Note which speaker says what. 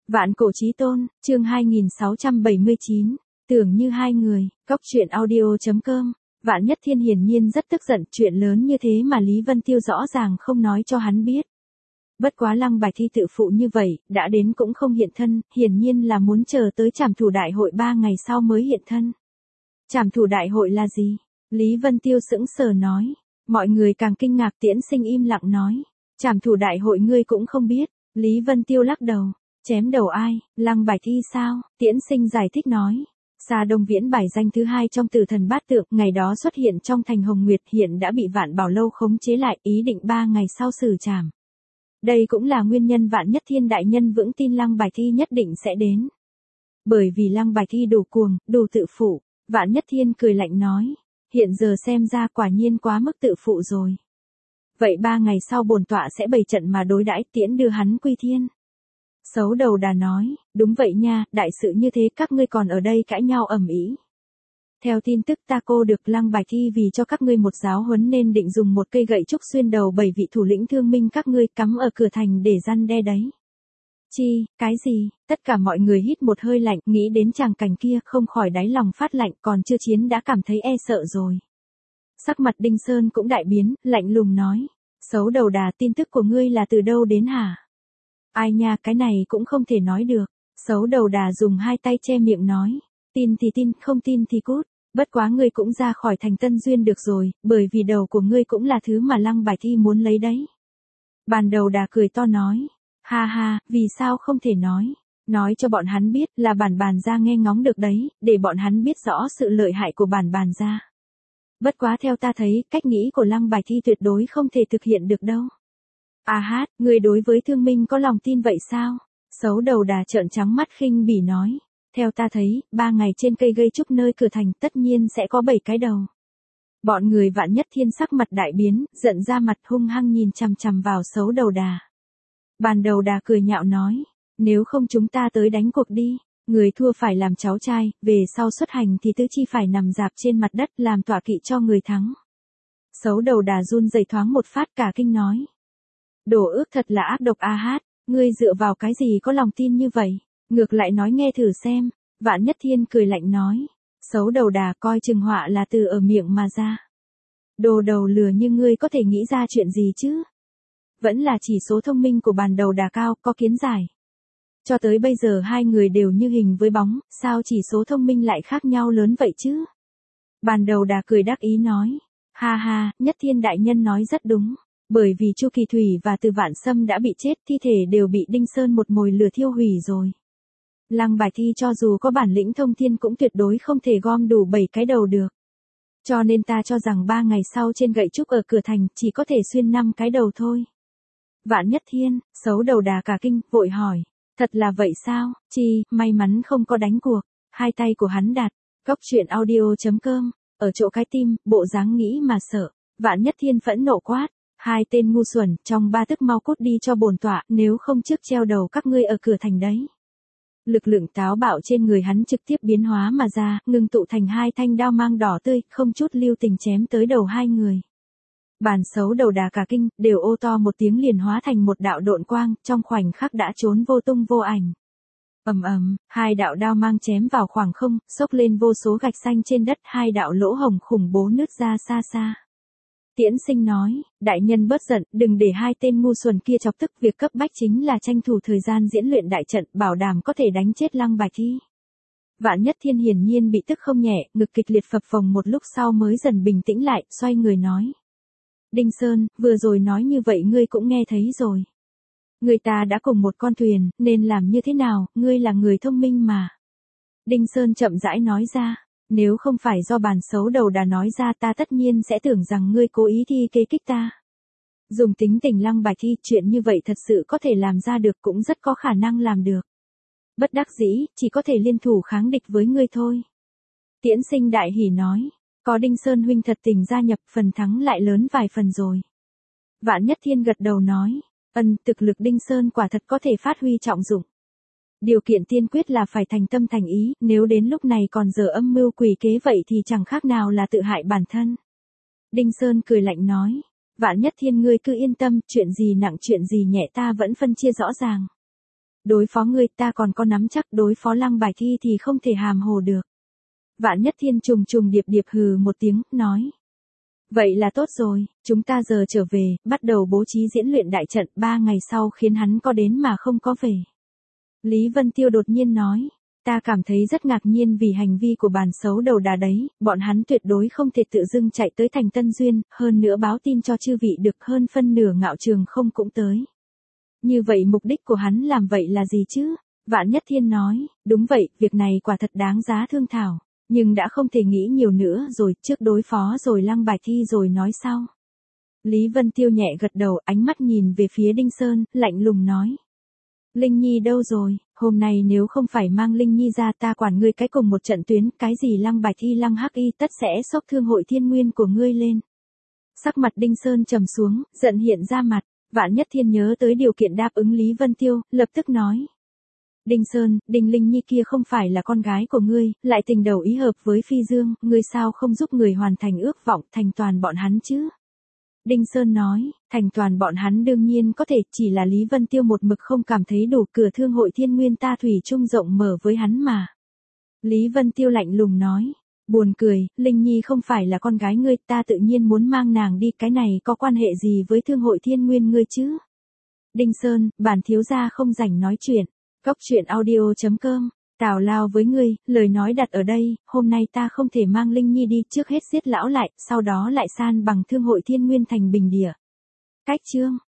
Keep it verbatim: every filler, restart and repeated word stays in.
Speaker 1: Vạn cổ chí tôn, chương hai nghìn sáu trăm bảy mươi chín, tưởng như hai người, Cóc truyện audio chấm com. Vạn Nhất Thiên hiển nhiên rất tức giận, chuyện lớn như thế mà Lý Vân Tiêu rõ ràng không nói cho hắn biết. Bất quá Lăng Bài Thi tự phụ như vậy, đã đến cũng không hiện thân, hiển nhiên là muốn chờ tới trảm thủ đại hội ba ngày sau mới hiện thân. Trảm thủ đại hội là gì? Lý Vân Tiêu sững sờ nói. Mọi người càng kinh ngạc. Tiễn Sinh im lặng nói. Trảm thủ đại hội ngươi cũng không biết. Lý Vân Tiêu lắc đầu. Chém đầu ai? Lăng Bài Thi sao? Tiễn Sinh giải thích nói. Sa Đông Viễn bài danh thứ hai trong Tử Thần Bát Tượng, ngày đó xuất hiện trong thành Hồng Nguyệt, hiện đã bị Vạn Bảo Lâu khống chế lại, ý định ba ngày sau xử trảm. Đây cũng là nguyên nhân Vạn Nhất Thiên đại nhân vững tin Lăng Bài Thi nhất định sẽ đến. Bởi vì Lăng Bài Thi đủ cuồng, đủ tự phụ. Vạn Nhất Thiên cười lạnh nói. Hiện giờ xem ra quả nhiên quá mức tự phụ rồi. Vậy ba ngày sau bổn tọa sẽ bày trận mà đối đãi, tiễn đưa hắn quy thiên. Xấu Đầu Đà nói, đúng vậy nha, đại sự như thế các ngươi còn ở đây cãi nhau ầm ĩ. Theo tin tức ta cô được Lăng Bài Thi vì cho các ngươi một giáo huấn nên định dùng một cây gậy trúc xuyên đầu bảy vị thủ lĩnh thương minh các ngươi, cắm ở cửa thành để răn đe đấy. Chi, cái gì? Tất cả mọi người hít một hơi lạnh, nghĩ đến tràng cảnh kia không khỏi đáy lòng phát lạnh, còn chưa chiến đã cảm thấy e sợ rồi. Sắc mặt Đinh Sơn cũng đại biến, lạnh lùng nói. Xấu Đầu Đà, tin tức của ngươi là từ đâu đến hả? Ai nha, cái này cũng không thể nói được. Xấu Đầu Đà dùng hai tay che miệng nói. Tin thì tin, không tin thì cút. Bất quá ngươi cũng ra khỏi thành Tân Duyên được rồi, bởi vì đầu của ngươi cũng là thứ mà Lăng Bài Thi muốn lấy đấy. Bàn Đầu Đà cười to nói. Ha ha, vì sao không thể nói? Nói cho bọn hắn biết là bản bàn gia nghe ngóng được đấy, để bọn hắn biết rõ sự lợi hại của bản bàn gia. Bất quá theo ta thấy, cách nghĩ của Lăng Bài Thi tuyệt đối không thể thực hiện được đâu. À hát, người đối với thương minh có lòng tin vậy sao? Xấu Đầu Đà trợn trắng mắt khinh bỉ nói. Theo ta thấy, ba ngày trên cây gây trúc nơi cửa thành tất nhiên sẽ có bảy cái đầu. Bọn người Vạn Nhất Thiên sắc mặt đại biến, giận ra mặt hung hăng nhìn chằm chằm vào Xấu Đầu Đà. Bàn Đầu Đà cười nhạo nói, nếu không chúng ta tới đánh cuộc đi, người thua phải làm cháu trai, về sau xuất hành thì tứ chi phải nằm dạp trên mặt đất làm tọa kỵ cho người thắng. Xấu Đầu Đà run rẩy thoáng một phát cả kinh nói. Đồ ước thật là ác độc a hát, ngươi dựa vào cái gì có lòng tin như vậy, ngược lại nói nghe thử xem. Vạn Nhất Thiên cười lạnh nói, Xấu Đầu Đà coi chừng họa là từ ở miệng mà ra. Đồ đầu lừa như ngươi có thể nghĩ ra chuyện gì chứ? Vẫn là chỉ số thông minh của Bàn Đầu Đà cao, có kiến giải. Cho tới bây giờ hai người đều như hình với bóng, sao chỉ số thông minh lại khác nhau lớn vậy chứ? Bàn Đầu Đà cười đắc ý nói. Ha ha, Nhất Thiên đại nhân nói rất đúng. Bởi vì Chu Kỳ Thủy và Từ Vạn Sâm đã bị chết, thi thể đều bị Đinh Sơn một mồi lửa thiêu hủy rồi. Lăng Bài Thi cho dù có bản lĩnh thông thiên cũng tuyệt đối không thể gom đủ bảy cái đầu được. Cho nên ta cho rằng ba ngày sau trên gậy trúc ở cửa thành chỉ có thể xuyên năm cái đầu thôi. Vạn Nhất Thiên, Xấu Đầu Đà cả kinh, vội hỏi. Thật là vậy sao? Chi, may mắn không có đánh cuộc. Hai tay của hắn đặt. Cóc truyện audio chấm com. Ở chỗ cái tim, bộ dáng nghĩ mà sợ. Vạn Nhất Thiên phẫn nộ quát. Hai tên ngu xuẩn, trong ba tức mau cút đi cho bổn tọa, nếu không trước treo đầu các ngươi ở cửa thành đấy. Lực lượng táo bạo trên người hắn trực tiếp biến hóa mà ra, ngưng tụ thành hai thanh đao mang đỏ tươi, không chút lưu tình chém tới đầu hai người. Bàn Xấu Đầu Đà cả kinh, đều ô to một tiếng liền hóa thành một đạo độn quang, trong khoảnh khắc đã trốn vô tung vô ảnh. Ầm ầm, hai đạo đao mang chém vào khoảng không, xốc lên vô số gạch xanh trên đất, hai đạo lỗ hổng khủng bố nứt ra xa xa. Tiễn Sinh nói, đại nhân bớt giận, đừng để hai tên ngu xuẩn kia chọc tức, việc cấp bách chính là tranh thủ thời gian diễn luyện đại trận, bảo đảm có thể đánh chết Lăng Bài Thi. Vạn Nhất Thiên hiển nhiên bị tức không nhẹ, ngực kịch liệt phập phồng một lúc sau mới dần bình tĩnh lại, xoay người nói. Đinh Sơn, vừa rồi nói như vậy ngươi cũng nghe thấy rồi. Người ta đã cùng một con thuyền, nên làm như thế nào, ngươi là người thông minh mà. Đinh Sơn chậm rãi nói ra. Nếu không phải do Bàn Xấu Đầu Đà nói ra ta tất nhiên sẽ tưởng rằng ngươi cố ý thi kế kích ta. Dùng tính tình Lăng Bài Thi, chuyện như vậy thật sự có thể làm ra được, cũng rất có khả năng làm được. Bất đắc dĩ, chỉ có thể liên thủ kháng địch với ngươi thôi. Tiễn Sinh đại hỉ nói, có Đinh Sơn huynh thật tình gia nhập, phần thắng lại lớn vài phần rồi. Vạn Nhất Thiên gật đầu nói, ân, thực lực Đinh Sơn quả thật có thể phát huy trọng dụng. Điều kiện tiên quyết là phải thành tâm thành ý, nếu đến lúc này còn dở âm mưu quỷ kế vậy thì chẳng khác nào là tự hại bản thân. Đinh Sơn cười lạnh nói, Vạn Nhất Thiên ngươi cứ yên tâm, chuyện gì nặng chuyện gì nhẹ ta vẫn phân chia rõ ràng. Đối phó ngươi ta còn có nắm chắc, đối phó Lăng Bài Thi thì không thể hàm hồ được. Vạn Nhất Thiên trùng trùng điệp điệp hừ một tiếng, nói. Vậy là tốt rồi, chúng ta giờ trở về, bắt đầu bố trí diễn luyện đại trận, ba ngày sau khiến hắn có đến mà không có về. Lý Vân Tiêu đột nhiên nói. Ta cảm thấy rất ngạc nhiên vì hành vi của bàn xấu đầu đà đấy, bọn hắn tuyệt đối không thể tự dưng chạy tới thành Tân Duyên, hơn nữa báo tin cho chư vị được, hơn phân nửa Ngạo Trường không cũng tới. Như vậy mục đích của hắn làm vậy là gì chứ? Vạn Nhất Thiên nói, đúng vậy, việc này quả thật đáng giá thương thảo, nhưng đã không thể nghĩ nhiều nữa rồi, trước đối phó rồi Lăng Bài Thi rồi nói sau. Lý Vân Tiêu nhẹ gật đầu, ánh mắt nhìn về phía Đinh Sơn, lạnh lùng nói. Linh Nhi đâu rồi, hôm nay nếu không phải mang Linh Nhi ra ta quản ngươi cái cùng một trận tuyến, cái gì Lăng Bài Thi Lăng Hắc Y tất sẽ xốc thương hội thiên nguyên của ngươi lên. Sắc mặt Đinh Sơn trầm xuống, giận hiện ra mặt, Vạn Nhất Thiên nhớ tới điều kiện đáp ứng Lý Vân Tiêu, lập tức nói. Đinh Sơn, Đinh Linh Nhi kia không phải là con gái của ngươi, lại tình đầu ý hợp với Phi Dương, ngươi sao không giúp người hoàn thành ước vọng, thành toàn bọn hắn chứ? Đinh Sơn nói, thành toàn bọn hắn đương nhiên có thể, chỉ là Lý Vân Tiêu một mực không cảm thấy đủ, cửa thương hội thiên nguyên ta thủy chung rộng mở với hắn mà. Lý Vân Tiêu lạnh lùng nói, buồn cười, Linh Nhi không phải là con gái ngươi, ta tự nhiên muốn mang nàng đi, cái này có quan hệ gì với thương hội thiên nguyên ngươi chứ? Đinh Sơn, bản thiếu gia không rảnh nói chuyện, cốc truyện audio chấm com. Tào lao với ngươi, lời nói đặt ở đây, hôm nay ta không thể mang Linh Nhi đi, trước hết giết lão lại, sau đó lại san bằng thương hội thiên nguyên thành bình địa. Cách chương